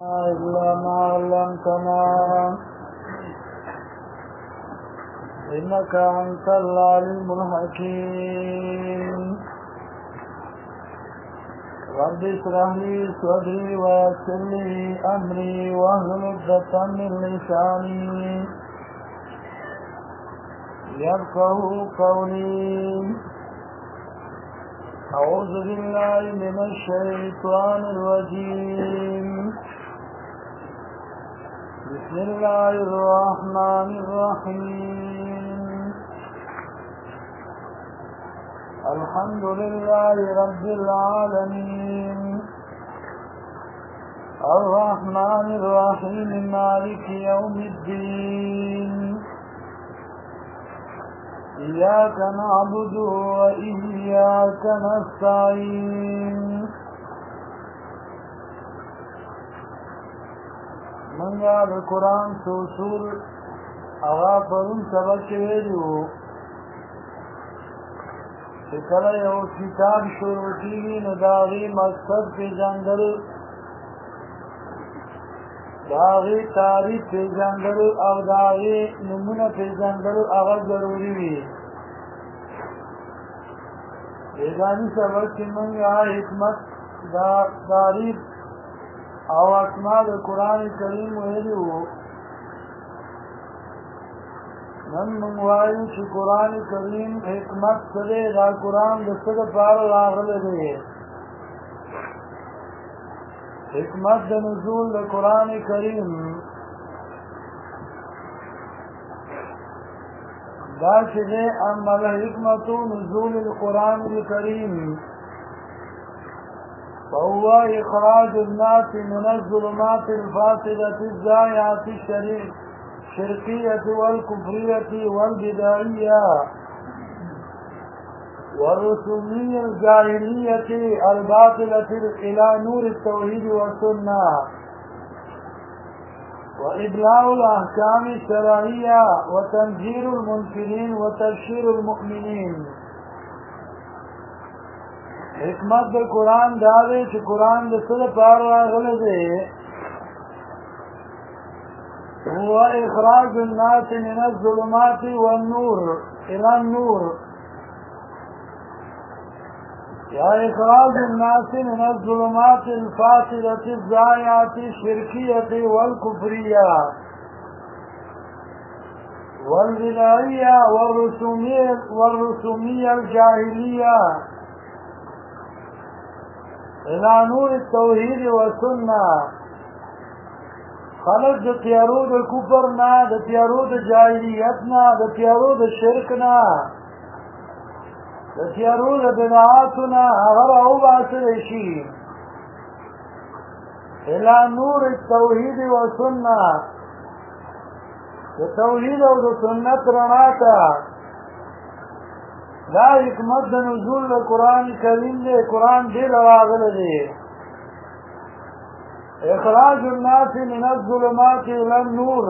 إلا ما علمتنا إنك أنت العليم الحكيم. رب اشرح لي صدري ويسر لي أمري واحلل عقدة من لساني يفقهوا قولي. أعوذ بالله من الشيطان الرجيم. بسم الله الرحمن الرحيم. الحمد لله رب العالمين الرحمن الرحيم مالك يوم الدين. إياك نعبد وإياك نستعين. من یاد قرآن سوسور اغا پرون سبق ویلو چې کله یو کتاب شروع کیږي نو د هغې مقصد پېژندل، د هغې تعریف پېژندل او د هغې نومونه پېژندل هغه ضروري وي. بیګاني سبق کې موږ حکمت دا تعریف او اسماء د قرآن کریم ویلي وو. نن موږ وایو چې قرآن کریم حکمت څه دی، دا قرآن د څه دپاره راغلی دی. حکمت د نزول د قرآن کریم دا چې دی اما الحکمت نزول القرآن الکریم فهو إخراج الناس من الظلمات الفاسدة الزائعة الشركية والكفرية والبدعية والرسومية الجاهلية الباطلة إلى نور التوحيد والسنة وإبلاغ الأحكام الشرعية وتنذير المنكرين وتبشير المؤمنين. حکمت د قرآن دا دی چې قرآن د څه دپاره راغلی دی. هو اخراج الناس من الظلمات والنور الى النور، یا اخراج الناس من الظلمات الفاسدة الزائعة الشركية والكفرية والبدعية والرسومية الجاهلية الى نور التوحید و سنة. خلق د تیارو د کفر نه، د تیارو د جاهلیت نه، د تیارو د شرک نه، د تیارو د بدعاتو نه هغه راوباسلی شي الى نور التوحید و سنة، د توحید او د سنت رڼا ته. دا حکمت د نزول د قرآن کریم دی. قرآن ډېر راغلی دی. اخراج الناس من الظلمات الى النور.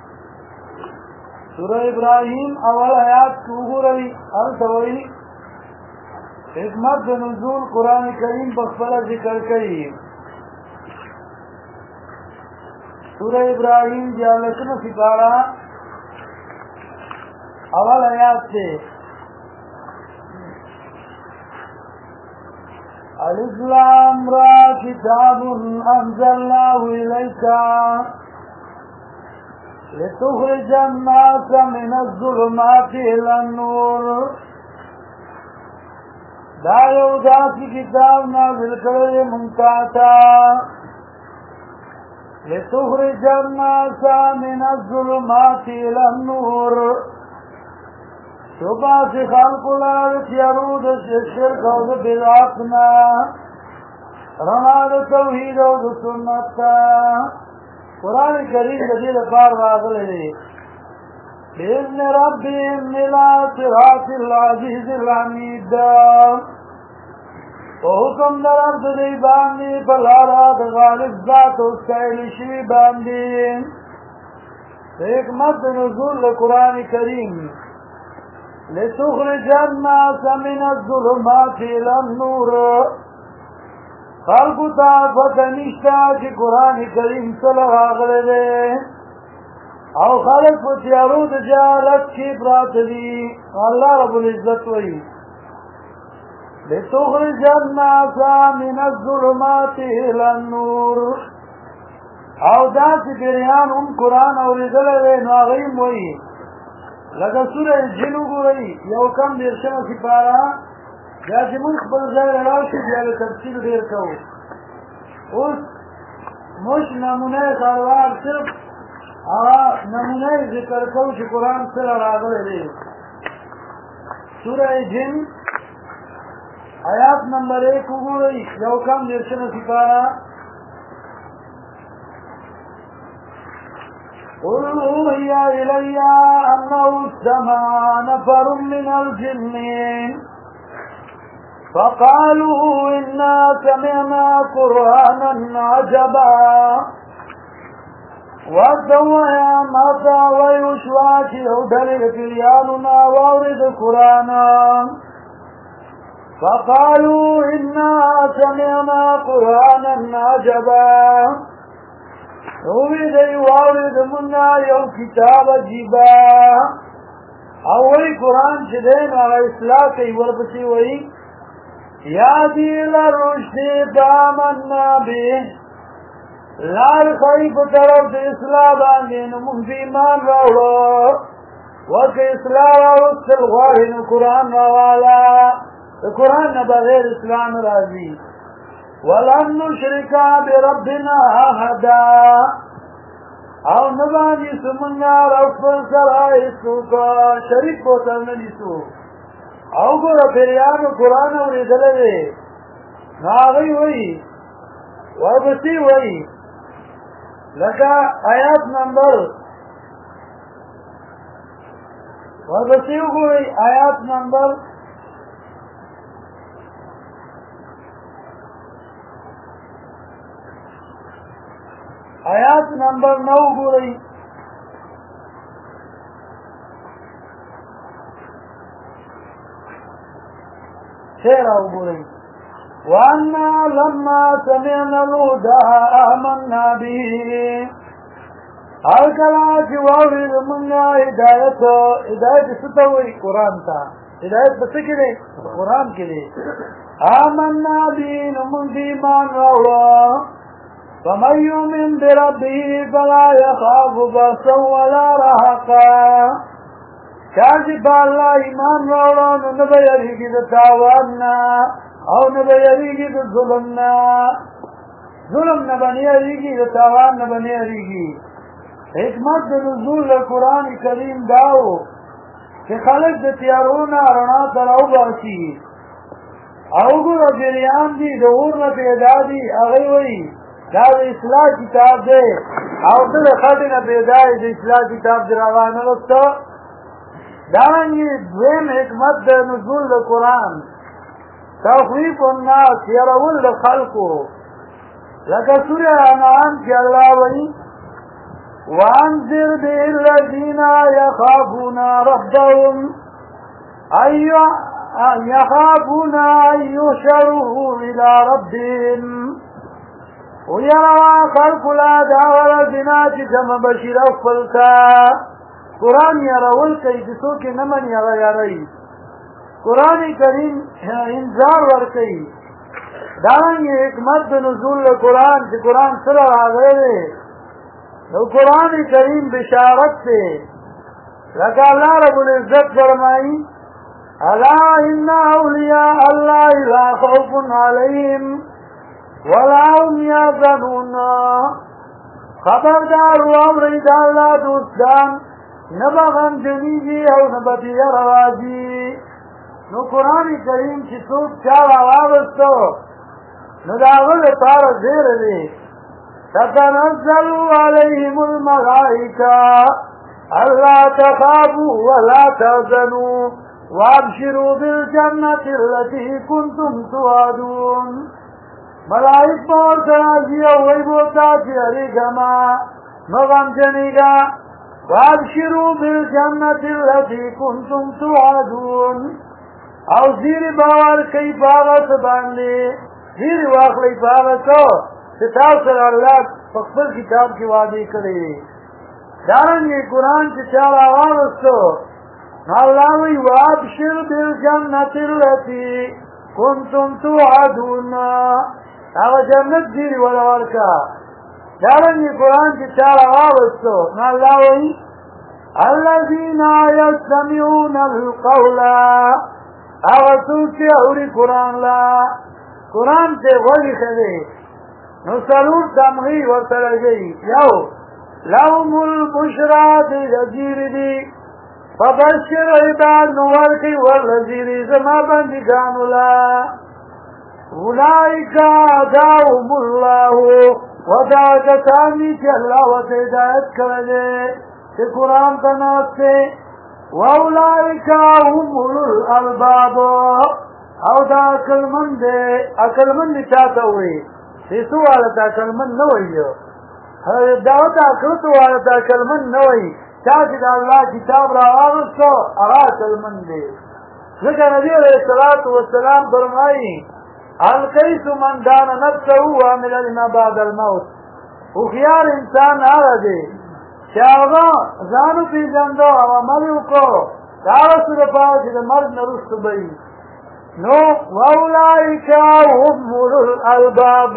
سوره ابراهیم اول آیات کې وګورئ، هلته وایي حکمت د نزول قرآن کریم په خپله ذکر کوي. سوره ابراهیم 14مه سپاره اول آیات دی. الف لام را کتاب انزلناه الیک لتخرج الناس من الظلمات الى النور. دا یو داسې کتاب نازل کړی موږ ته لتخرج الناس من الظلمات الى النور، شبا سے خلق لار تیارو د شرک او د بدعت نه رڼا د توحید او د سنت ته. قرآن کریم د دې لپاره راغلی دی. بإذن ربهم إلى صراط العزيز الحميد. په حکم د رب د دوی باندې په لاره د غالب ذات او ستایل شوي باندې. د حکمت د نزول د قرآن کریم لتخرج الناس من الظلمات إلى النور، خلقو تا فتنشتا چی قرآن کریم صلی راغلے دے او خلق پا تیارو دا جالت کی پرات دی اللہ رب العزت وی لتخرج الناس من الظلمات الى النور او دا سی پیریان ام قرآن اوریدل دے ناغیم وی لگا سورہ جنو گو رئی یو کم دیرشن سپارا یا چې موږ خپل ځای راوشو بیا له تفصیل ډېر کوو اوس موږ نمونه خروار صرف هغه نمونه ذکر کوو چې قرآن سره راغلی دی سوره جن آیات نمبر 1 وګورئ یو کم دیرشمه سپاره قل اوحي إلي أنه استمع نفر من الجن فقالوا إنا سمعنا قرآنا عجبا وسوى متى ويشواك يودل كرياننا وورد قرآنا فقالوا إنا سمعنا قرآنا عجبا وورد وورد منا يو كتاب عجيبا اول قرآن شدين على إسلاكي وربسي وي یادی لرشد دامنا به لال خیف طرف اصلاح باندین منفی ایمان راوڑو وک اصلاح راوڑو سلغوارین قرآن راوالا قرآن بغیر اسلام رازی ولن نشرکا بربنا احدا او نبانی سمنگا رفل سرائسو کا شریک بوتر نلیسو او گورا پیریانو قرآن اوریدل دے ناغی وی وربسی وی لکا آیات نمبر وربسی وی آیات نمبر آیات نمبر 9 گوری شعر وګورئ وانا لما سمعنا الهدى آمنا به هر کله چې واورید موږ هدایت څه ته وایي قرآن ته هدایت په څه کې دی قرآن کې دی آمنا به نو موږ ایمان راوړو فمن یؤمن بربه فلا یخاف بأسا ولا رهقا چاچی با اللہ ایمان راوڑا نو نبا یریگی دا تاواننا او نبا یریگی دا ظلمنا ظلم نبا نیریگی دا تاوان نبا نیریگی حکمت دا نزول قرآن کریم داو کہ خلق دا تیارونا رنا تراو باسی او گو دا جریان دی دا اورنا پیدا دی اغیوی دا دا اصلاح کتاب دے او دا خطنا پیدا دا اصلاح کتاب دراغانا رستا دارنگی دویم حکمت دا نزول دا قرآن تخویف الناس یرول دا خلقو لکا سورہ انعام کی اللہ وی وانذر بی الذین یخافون ربهم يخافون أن يحشروا إلى ربهم ويرى خلق لا داور بنات جمع بشير أفلتا قرآن يرول كي جسوك نمن يرى قرآن کریم انذار ورکی دارنگی حکمت نزول قرآن چی قرآن سر آگئے نو قرآن کریم بشارت سے لکہ اللہ رب العزت فرمائی الا ان اولیاء اللہ لا خوف علیہم ولا هم یحزنون خبردار وامرید اللہ دوستان نبا غم جنیجی او نبتی روازی نو قرآن کریم چی سوک چار آوابستو نو داغل پار زیر دی تتنزل علیہم الملائکہ اللہ تخافوا ولا تحزنوا وابشروا بالجنة التي كنتم توعدون ملائک پور سرازی اوئی بوتا چی علیکما مغم جنیگا وابشروا بالجنة التي كنتم توعدون او زیر باور کئی باغت باندے ډېرې واخلئ په هغه څه چې تاسو سره الله په خپل کتاب کې وعدې کړی وي دارنګې قرآن چې چا راواغسته نو الله وایي وابشر بالجنة التي كنتم توعدون هغه جنت ډېرې وله ورکړه دارنګې قرآن چې چا راواغسته نو الله وایي الذين يستمعون القول هغه څوک چې اوري قرآن لا قرآن ته غوږ ایښی نو څلور تمغې ورته لګوي یو لهم البشرى دې زجیر دي فبشر عباد نو ورکړي ورزیري زما بندګانو لا اولئک هداهم الله ودا کسان دي چې الله ورته هدایت کړی دی چې قرآن ته ناست دی واولئک هم اولو الالباب او دا عقلمند دی عقلمند چاته وایي پیسو والا ته عقلمند نه وایي دا ته عقلتو والا ته عقلمند نه وایي چا چې د الله کتاب راواغسته هغه عقلمند دی ځکه نبي علیه الصلاة والسلام فرمایي القیس من دان نفسه وعمل لما بعد الموت هوښیار انسان هغه دی چې هغه ځان وپېژنده او عمل یې وکړو د هغه څه دپاره چې د مرګ نه وروسته به وي نو واولئک هم اولو الالباب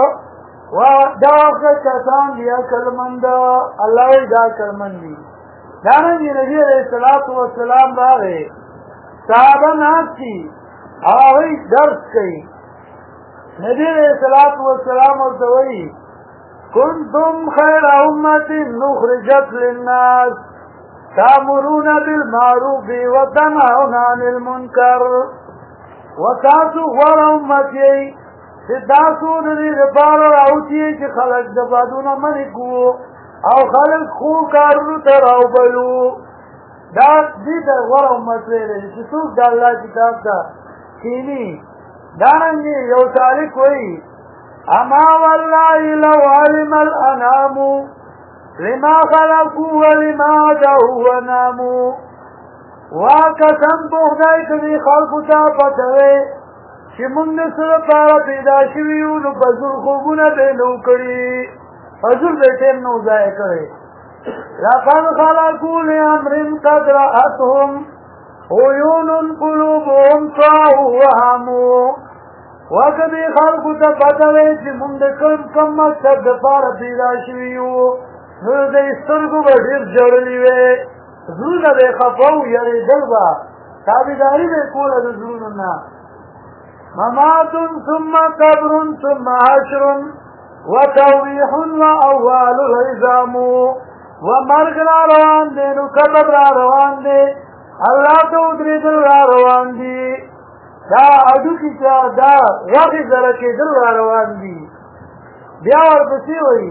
دا کسان دي عقلمند الله وایي دا عقلمند دي دارنګې نبي علیه الصلاة والسلام راغی صحابه ناست دي هغوی درس کوي نبي علیه الصلاة والسلام ورته وایي كنتم خير أمة أخرجت للناس تأمرون بالمعروف وتنهون عن المنكر وتاسو غوره امت یې چې تاسو د دې لپاره راوتئ چې خلک د بدونه منې کړو او خلک ښو کارونو ته راوبلو دا دې ته غوره امت ویلی چې څوک د الله کتاب ته کښېني دارنګې یو سالک وایي اما والله لو علم الانام لما خلقوا ولما عدوا وناموا واقسم په خدای که دې خلکو ته پته وی چې موږ د څه لپاره پیدا شوي یو نو په زور خوبونه به یې نه وو کړي په زور به یې ټیم نه وو ضایع کړی لقد خلقوا لامر قد رأتهم عیون قلوبهم طاعوا وهموا وکدې خلکو ته پته وی چې موږ د کوم مقصد دپاره پیدا شوي یو نو د سترګو به ډېر ژړلي وی زړونه به یې خفه و یړېدل به تابعداري به یې کوله د زړونو نه ممات ثم قبر ثم حشر وتوبیح واول العظام ومرګ را روان دی نو قبر را روان دی الله ته ودرېدل را روان دي دا هډوکي چې دا غوښې زره کېدل را روان دي بیا ورپسې وایي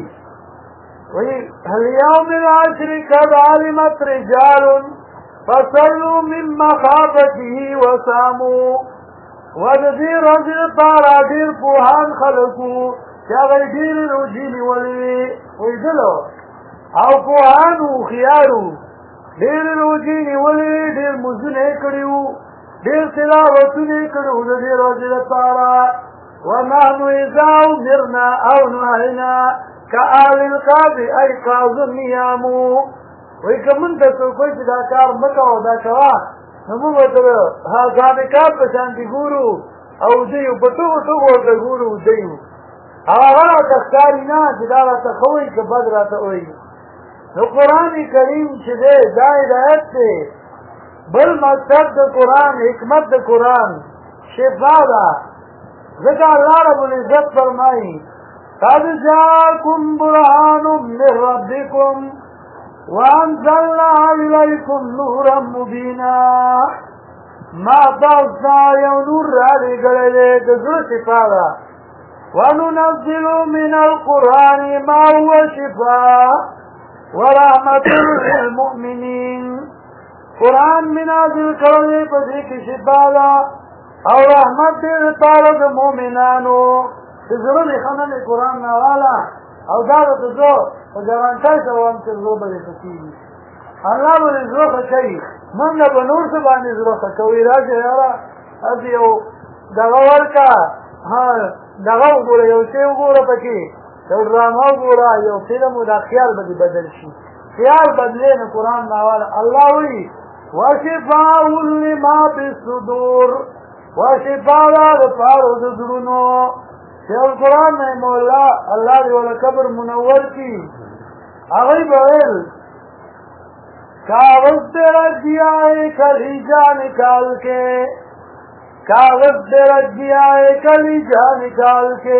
اليوم العشر قد علمت رجال فصلوا من مخافته وساموا ودې ورځې لپاره ډېر پوهان خلکو چې هغوی ډېرې روژې نیولې ویدلو او پوهان هوښیار وو ډېرې روژې نیولې ډېر مونځونه یې کړي وو ډېر تلاوتونه یې کړي وو د دې ورځې لپاره ونحن اذا امرنا او نهینا كآل القاضي أيقاظ النيام وایي که موږ ته څوک وایي چې دا کار مه کوه دا کوه نو موږ ورته ځانکار په شانتې ګورو او وده یو په ټوغو ټوغو ورته ګورو وده یو او هغه راته ښکاري نه چې دا راته ښه وایي که بد راته وایي نو قرآن کریم چې دی دا هدایت دی بل مقصد د قرآن حکمت د قرآن شفا ده ځکه الله رب العزت فرمایي قد جاءكم برهان من ربكم وانزلنا اليكم نورا مبينا ما تاستا یو نور را لېږلی د زړه شفا ده وننزل من القرآن ما هو شفاء ورحمة للمؤمنين قرآن می نازل کړی په دې کې شفا ده او رحمت دې لپاره د مؤمنانو چې زړه دې ښه نه دی قرآن ناواله او دا درته زه په ګرانټۍ سره وایم چې زړه به دې ښه کېږي الله به دې زړه ښه کوي موږ به نور څه باندې زړه ښه کوي راځه یاره هسې یو دغه ورکړه دغه وګوره یو شی وګوره پکې یو ډرامه وګوره یو فلم و دا خیال به دې بدل شي خیال بدلې نه قرآن ناواله الله وایي وشفاء لما فی الصدور وشفاء لپاره د زړونو چې قرآن نه مولا الله دې ولا قبر منور کی هغوی به ویل کاغذ پہ رکھ دیا ہے کلیجا نکال کے کاغذ پہ رکھ دیا ہے کلیجا نکال کے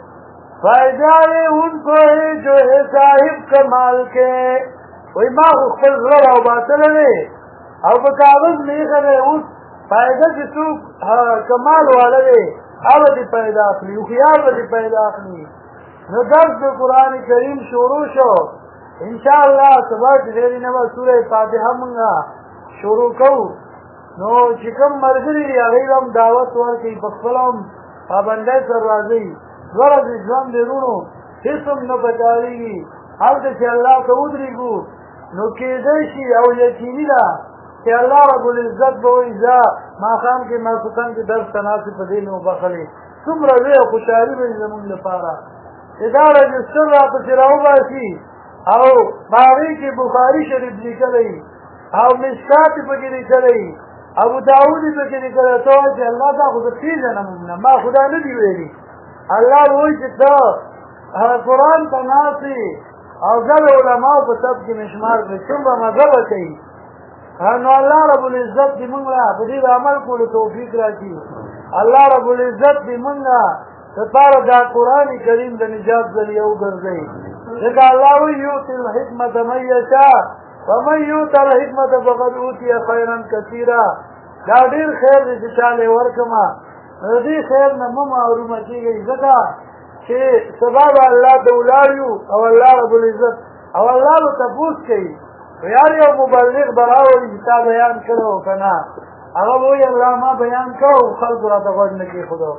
فائدہ ان کو ہے جو ہے صاحب کمال کے وہی ماں خپل زړه راوباسلی او په کاغذ نه ایښی اوس فائدہ چې څوک کمال والا دی هغه دې پیدا اخلي هوښیار به دې پیدا اخلي نو درس د قرآن کریم شروع شو انشاءاللہ سبا چې ډېرې نه به سوره فاتحه مونږه شروع کوو نو چې کوم ملګري دي هغوی به هم دعوت ورکوي په خپله هم پابندۍ سره راځئ دوه ورځې ژوند دی وروڼو هېڅ هم نه پکارېږي هلته چې الله ته ودرېږو نو کېدی شي او یقیني ده چې الله رب العزت به وایي زه ماښام کې ماسخوتن کې درس ته ناست په دې مې وبخلې څومره لوی او خوشحالي به وي زمونږ لپاره چې دا رجسټر راپسې راوباسي او باغی کې بخاری شریف لیکلی او مشکات پکې لیکلی ابو داود پکې لیکلی ته وایي چې الله دا خو زه پېژنم نه ما خدا نه دي ویلي الله وایي چې ته قرآن ته ناستې او زه د علماو په صف کې مشمار کړې څومره مزه به کوي نو الله رب العزت دې موږ له په دې عمل کولو توفیق راکړي الله رب العزت دې موږ دپاره دا قرآن کریم د نجات ذریعه وګرځوي ځکه الله وایي یؤتي الحکمة من یشاء ومن یؤت الحکمة فقد اوتي خیرا کثیرا دا ډېر خیر دی چې چا له یې ورکړمه نو د دې خیر نه مه محرومه کېږئ ځکه چې سبا به الله ته ولاړ یو او الله رب العزت او الله به تپوس کوي یار یو مبلغ به راولي چې تا بیان کړی و که نه هغه به وایي الله ما بیان کړو خلکو راته غوږ نه کېښودو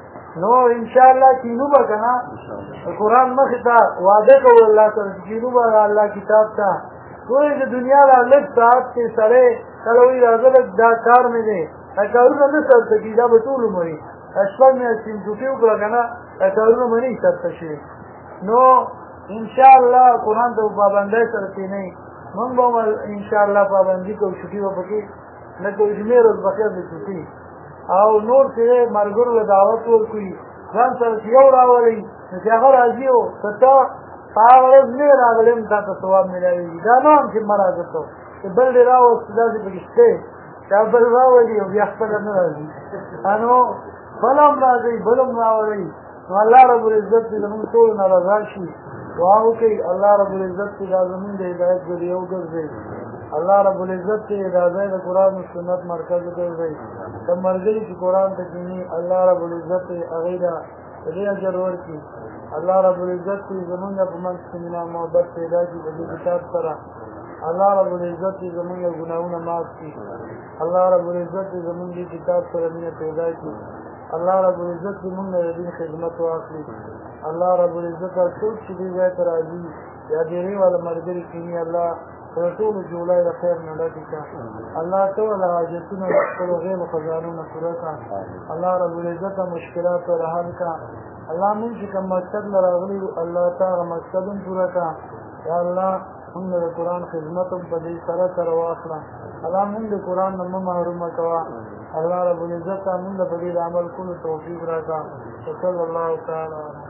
نو انشاءالله کینو به که نه د قرآن مخې ته وعده کوو الله سره چې کینو به د الله کتاب ته ټولې د دنیا دا لږ ساعت کې سړی کله وایي راځه لږ دا کار مې دی دا کارونه نه سرته کېږي دا به ټول عمر وي شپږ میاشتې ډوټي وکړه که نه دا کارونه به نه سرته شي نو انشاءالله قرآن ته پابندۍ سره کښېنئ موږ به هم انشاءالله پابندي کوو چھټي به پکې نه کوو جمعې ورځ بخیر د چھټي او نور چې ملګرو له دعوت ورکوي ځان سره چې یو راولئ نو چې هغه راځي او که ته په هغه ورځ نه راغلی هم تا ته ثواب میلاوېږي دا نه هم چې مه راځه ته چې بل دې راوستو داسې پکې شته چا بل راولي او بیا خپله نه راځي نو بل هم راځئ بل هم راولئ نو الله رب العزت دې زمونږ ټولو نه رضا شي دعا وکړئ الله رب العزت چې دا زمونږ د هدایت ذریعه وګرځوي الله رب العزت چې دا ځای د قرآن و سنت مرکز وګرځوي کوم ملګري چې قرآن ته کښېني الله رب العزت هغوی ته د دې اجر ورکړي الله رب العزت چې زمونږ په منځ کې مینه محبت پیدا کړي د دې کتاب سره الله رب العزت چې زمونږ ګناهونه معاف کړي الله رب العزت چې زمونږ دې کتاب سره مینه پیدا کړي الله رب العزت چې مونږ د دین خدمت واخلي الله رب العزت څوک چې دې ځای ته راځي یا ډېرې والا ملګري کښېني الله پر ټولو جوړی د خیر نه ډکې کړه الله ته وله حاجتونه د خپلو غیبو خزانونه پوره کړه الله رب العزت مشکلات وله حل کړه الله مونږ چې کوم مقصد له راغلي یو الله ته هغه مقصد هم پوره کړه یا الله مونږ د قرآن خدمت هم په دې سره سره واخله الله مونږ د قرآن نه مه محرومه کوه الله رب العزت مونږ له په دې د عمل کولو توفیق راکړه وصلی الله تعالی